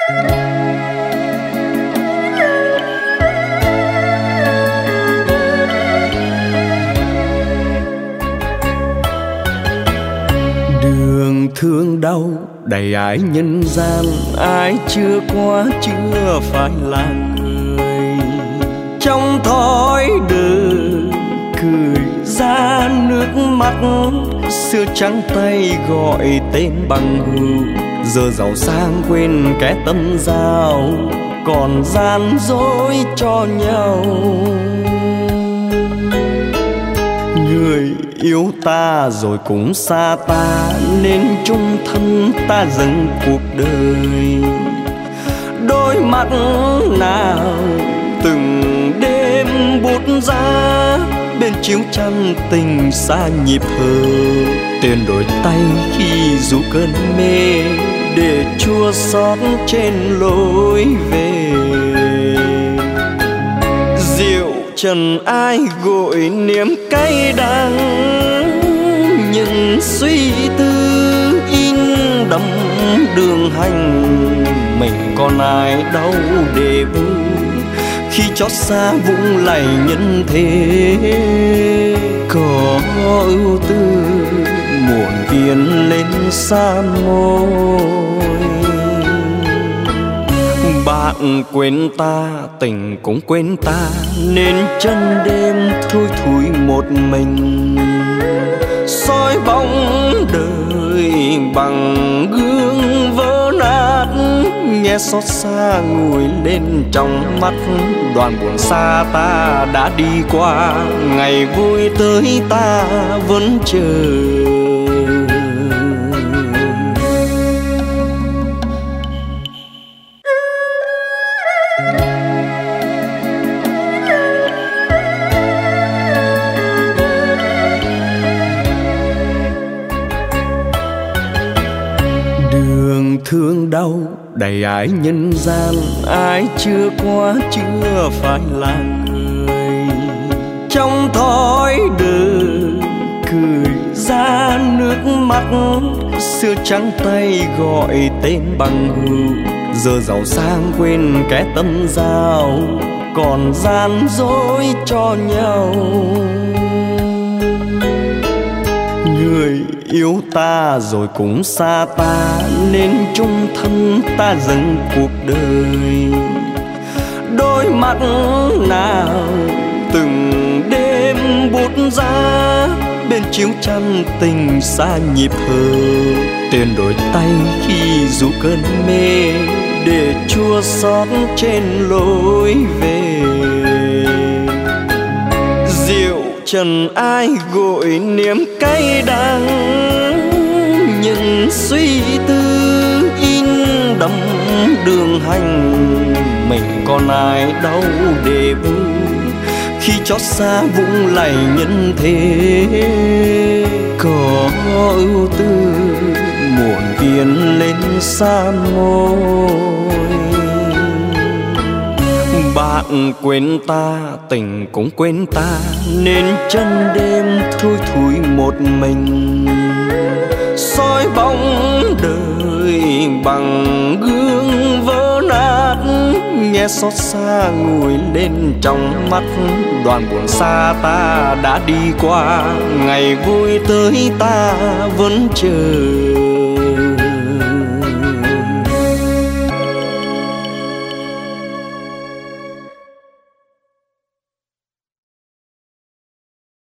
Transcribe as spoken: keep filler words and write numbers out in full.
Đường thương đau đầy ái nhân gian, ai chưa qua chưa phải là người. Trong thói đời cười ra nước mắt, xưa trắng tay gọi tên bằng hữu. Giờ giàu sang quên kẻ tâm giao, còn gian dối cho nhau. Người yêu ta rồi cũng xa ta, nên chung thân ta dâng cuộc đời. Đôi mắt nào từng đêm bút giá, bên chiếu chăn tình xa nhịp thở. Tiền đổi tay khi dù cơn mê, để chua xót trên lối về. Rượu trần ai gội niềm cay đắng, nhưng suy tư in đậm đường hành. Mình còn ai đâu để vui, khi chót xa vũng lầy nhân thế. Có ưu tư muộn phiền lên xa môi. Bạn quên ta, tình cũng quên ta, nên chân đêm thui thui một mình. Soi bóng đời bằng gương vỡ nát, nghe xót xa ngùi lên trong mắt. Đoàn buồn xa ta đã đi qua, ngày vui tới ta vẫn chờ. Đường thương đau đầy ái nhân gian, ai chưa qua chưa phải là người. Trong thói đời cười ra nước mắt, xưa trắng tay gọi tên bằng hữu. Giờ giàu sang quên kẻ tâm giao, còn gian dối cho nhau. Người yêu ta rồi cũng xa ta, nên chung thân ta dâng cuộc đời. Đôi mắt nào từng đêm bút giá, bên chiếu chăn tình xa nhịp thở. Tiền đổi tay khi dù cơn mê, để chua xót trên lối về. Rượu trần ai gội niềm cay đắng, nhưng suy tư in đậm đường hành. Mình còn ai đâu để vui, khi chót xa vũng lầy nhân thế. Có ưu tư muộn phiền lên xa môi. Bạn quên ta, tình cũng quên ta, nên chân đêm thui thui một mình. Soi bóng đời bằng gương vỡ nát, nghe xót xa ngùi lên trong mắt. Đoàn buồn xa ta đã đi qua, ngày vui tới ta vẫn chờ.